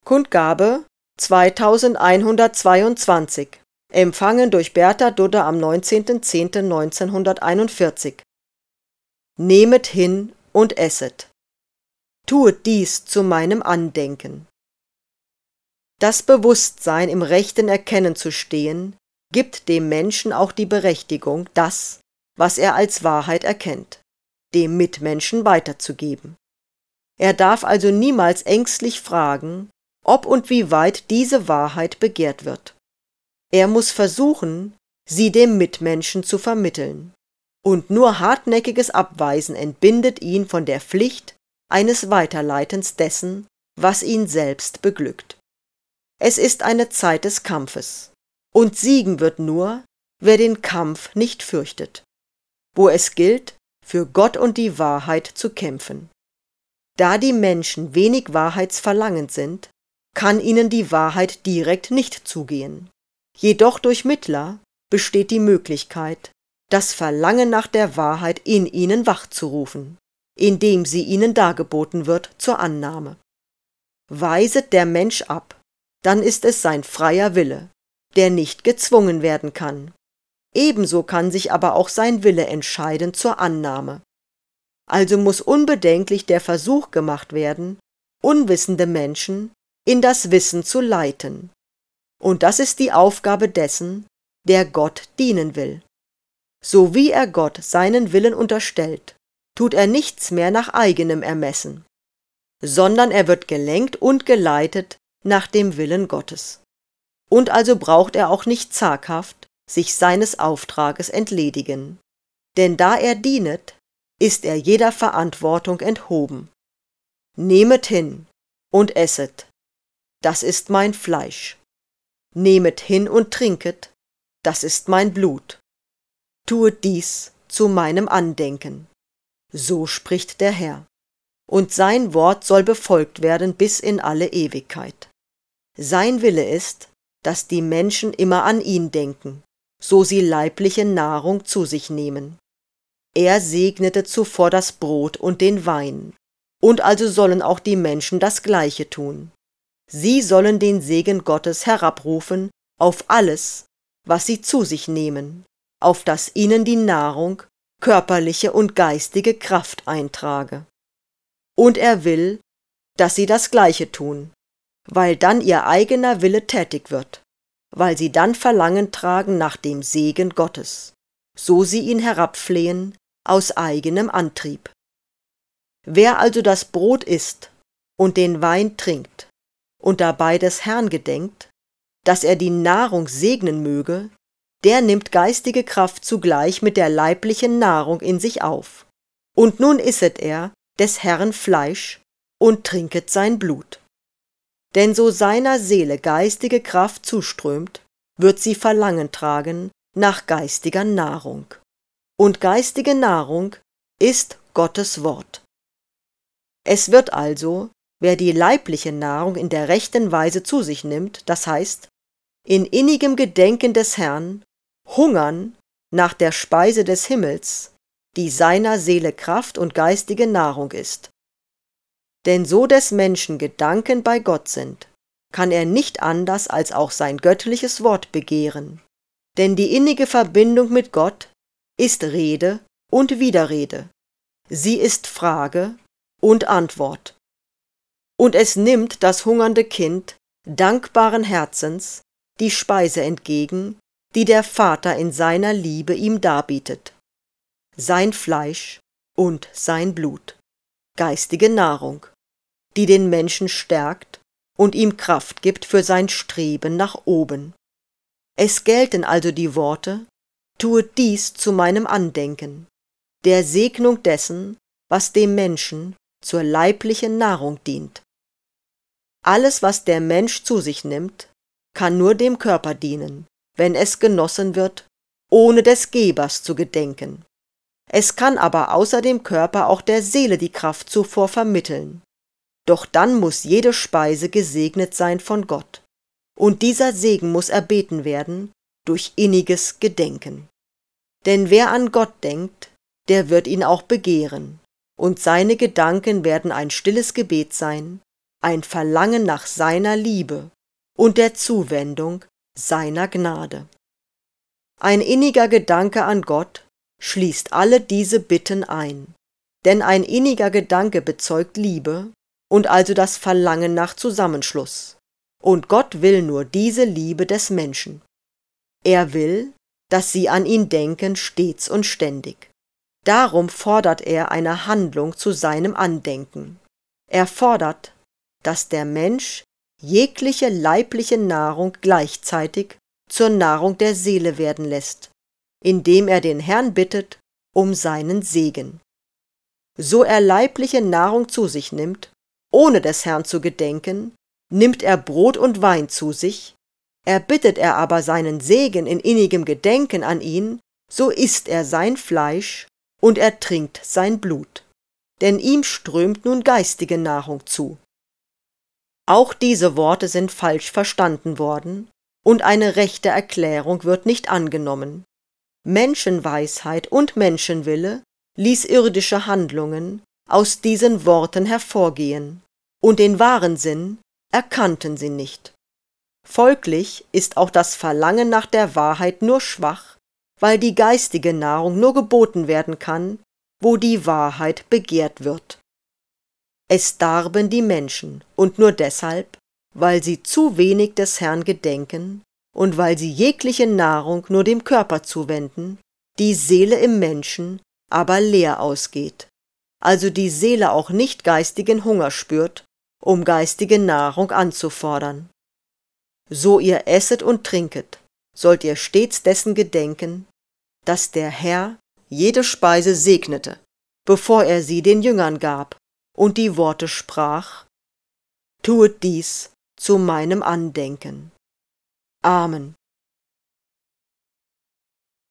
Kundgabe 2122, empfangen durch Bertha Dudde am 19.10.1941. Nehmet hin und esset. Tuet dies zu meinem Andenken. Das Bewusstsein, im rechten Erkennen zu stehen, gibt dem Menschen auch die Berechtigung, das, was er als Wahrheit erkennt, dem Mitmenschen weiterzugeben. Er darf also niemals ängstlich fragen, ob und wie weit diese Wahrheit begehrt wird. Er muss versuchen, sie dem Mitmenschen zu vermitteln. Und nur hartnäckiges Abweisen entbindet ihn von der Pflicht eines Weiterleitens dessen, was ihn selbst beglückt. Es ist eine Zeit des Kampfes, und siegen wird nur, wer den Kampf nicht fürchtet, wo es gilt, für Gott und die Wahrheit zu kämpfen. Da die Menschen wenig wahrheitsverlangend sind, kann ihnen die Wahrheit direkt nicht zugehen. Jedoch durch Mittler besteht die Möglichkeit, das Verlangen nach der Wahrheit in ihnen wachzurufen, indem sie ihnen dargeboten wird zur Annahme. Weiset der Mensch ab, dann ist es sein freier Wille, der nicht gezwungen werden kann. Ebenso kann sich aber auch sein Wille entscheiden zur Annahme. Also muss unbedenklich der Versuch gemacht werden, unwissende Menschen in das Wissen zu leiten. Und das ist die Aufgabe dessen, der Gott dienen will. So wie er Gott seinen Willen unterstellt, tut er nichts mehr nach eigenem Ermessen, sondern er wird gelenkt und geleitet nach dem Willen Gottes. Und also braucht er auch nicht zaghaft sich seines Auftrages entledigen, denn da er dienet, ist er jeder Verantwortung enthoben. Nehmet hin und esset, das ist mein Fleisch. Nehmet hin und trinket, das ist mein Blut. Tuet dies zu meinem Andenken. So spricht der Herr. Und sein Wort soll befolgt werden bis in alle Ewigkeit. Sein Wille ist, dass die Menschen immer an ihn denken, so sie leibliche Nahrung zu sich nehmen. Er segnete zuvor das Brot und den Wein, und also sollen auch die Menschen das Gleiche tun. Sie sollen den Segen Gottes herabrufen auf alles, was sie zu sich nehmen, auf das ihnen die Nahrung, körperliche und geistige Kraft eintrage. Und er will, dass sie das Gleiche tun, weil dann ihr eigener Wille tätig wird, weil sie dann Verlangen tragen nach dem Segen Gottes, so sie ihn herabflehen aus eigenem Antrieb. Wer also das Brot isst und den Wein trinkt und dabei des Herrn gedenkt, dass er die Nahrung segnen möge, der nimmt geistige Kraft zugleich mit der leiblichen Nahrung in sich auf. Und nun isset er des Herrn Fleisch und trinket sein Blut. Denn so seiner Seele geistige Kraft zuströmt, wird sie Verlangen tragen nach geistiger Nahrung. Und geistige Nahrung ist Gottes Wort. Es wird also, wer die leibliche Nahrung in der rechten Weise zu sich nimmt, das heißt, in innigem Gedenken des Herrn, hungern nach der Speise des Himmels, die seiner Seele Kraft und geistige Nahrung ist. Denn so des Menschen Gedanken bei Gott sind, kann er nicht anders als auch sein göttliches Wort begehren. Denn die innige Verbindung mit Gott ist Rede und Widerrede. Sie ist Frage und Antwort. Und es nimmt das hungernde Kind dankbaren Herzens die Speise entgegen, die der Vater in seiner Liebe ihm darbietet. Sein Fleisch und sein Blut, geistige Nahrung, die den Menschen stärkt und ihm Kraft gibt für sein Streben nach oben. Es gelten also die Worte: Tuet dies zu meinem Andenken, der Segnung dessen, was dem Menschen zur leiblichen Nahrung dient. Alles, was der Mensch zu sich nimmt, kann nur dem Körper dienen, wenn es genossen wird, ohne des Gebers zu gedenken. Es kann aber außer dem Körper auch der Seele die Kraft zuvor vermitteln. Doch dann muss jede Speise gesegnet sein von Gott, und dieser Segen muss erbeten werden durch inniges Gedenken. Denn wer an Gott denkt, der wird ihn auch begehren, und seine Gedanken werden ein stilles Gebet sein, ein Verlangen nach seiner Liebe und der Zuwendung seiner Gnade. Ein inniger Gedanke an Gott schließt alle diese Bitten ein, denn ein inniger Gedanke bezeugt Liebe und also das Verlangen nach Zusammenschluss. Und Gott will nur diese Liebe des Menschen. Er will, dass sie an ihn denken stets und ständig. Darum fordert er eine Handlung zu seinem Andenken. Er fordert, dass der Mensch jegliche leibliche Nahrung gleichzeitig zur Nahrung der Seele werden lässt, indem er den Herrn bittet um seinen Segen. So er leibliche Nahrung zu sich nimmt, ohne des Herrn zu gedenken, nimmt er Brot und Wein zu sich, erbittet er aber seinen Segen in innigem Gedenken an ihn, so isst er sein Fleisch und er trinkt sein Blut, denn ihm strömt nun geistige Nahrung zu. Auch diese Worte sind falsch verstanden worden, und eine rechte Erklärung wird nicht angenommen. Menschenweisheit und Menschenwille ließ irdische Handlungen aus diesen Worten hervorgehen, und den wahren Sinn erkannten sie nicht. Folglich ist auch das Verlangen nach der Wahrheit nur schwach, weil die geistige Nahrung nur geboten werden kann, wo die Wahrheit begehrt wird. Es darben die Menschen, und nur deshalb, weil sie zu wenig des Herrn gedenken und weil sie jegliche Nahrung nur dem Körper zuwenden, die Seele im Menschen aber leer ausgeht, also die Seele auch nicht geistigen Hunger spürt, um geistige Nahrung anzufordern. So ihr esset und trinket, sollt ihr stets dessen gedenken, dass der Herr jede Speise segnete, bevor er sie den Jüngern gab und die Worte sprach: Tuet dies zu meinem Andenken. Amen.